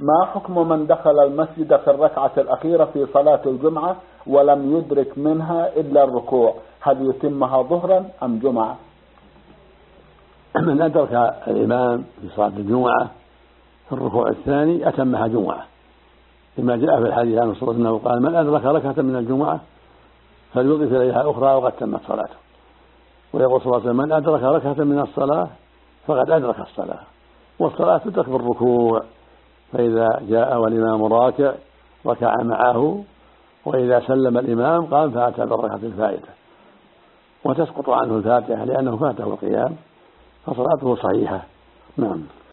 ما حكم من دخل المسجد في الركعة الأخيرة في صلاة الجمعة ولم يدرك منها إلا الركوع، هل يتمها ظهرا أم جمعة؟ من أدرك الإمام في صلاة الجمعة في الركوع الثاني أتمها جمعة، لما جاء في الحديث عن الرسول أنه قال: من أدرك ركعة من الجمعة فليضيف إليها أخرى وقد تمت صلاته. ويقول صلى الله عليه وسلم: من أدرك ركعة من الصلاة فقد أدرك الصلاة. والصلاة تدرك بالركوع، فإذا جاء والإمام راكع ركع معه، وإذا سلم الإمام قام فأتى بالركعة الفائتة، وتسقط عنه الفاتحة لأنه فاته القيام، فصلاته صحيحة. نعم.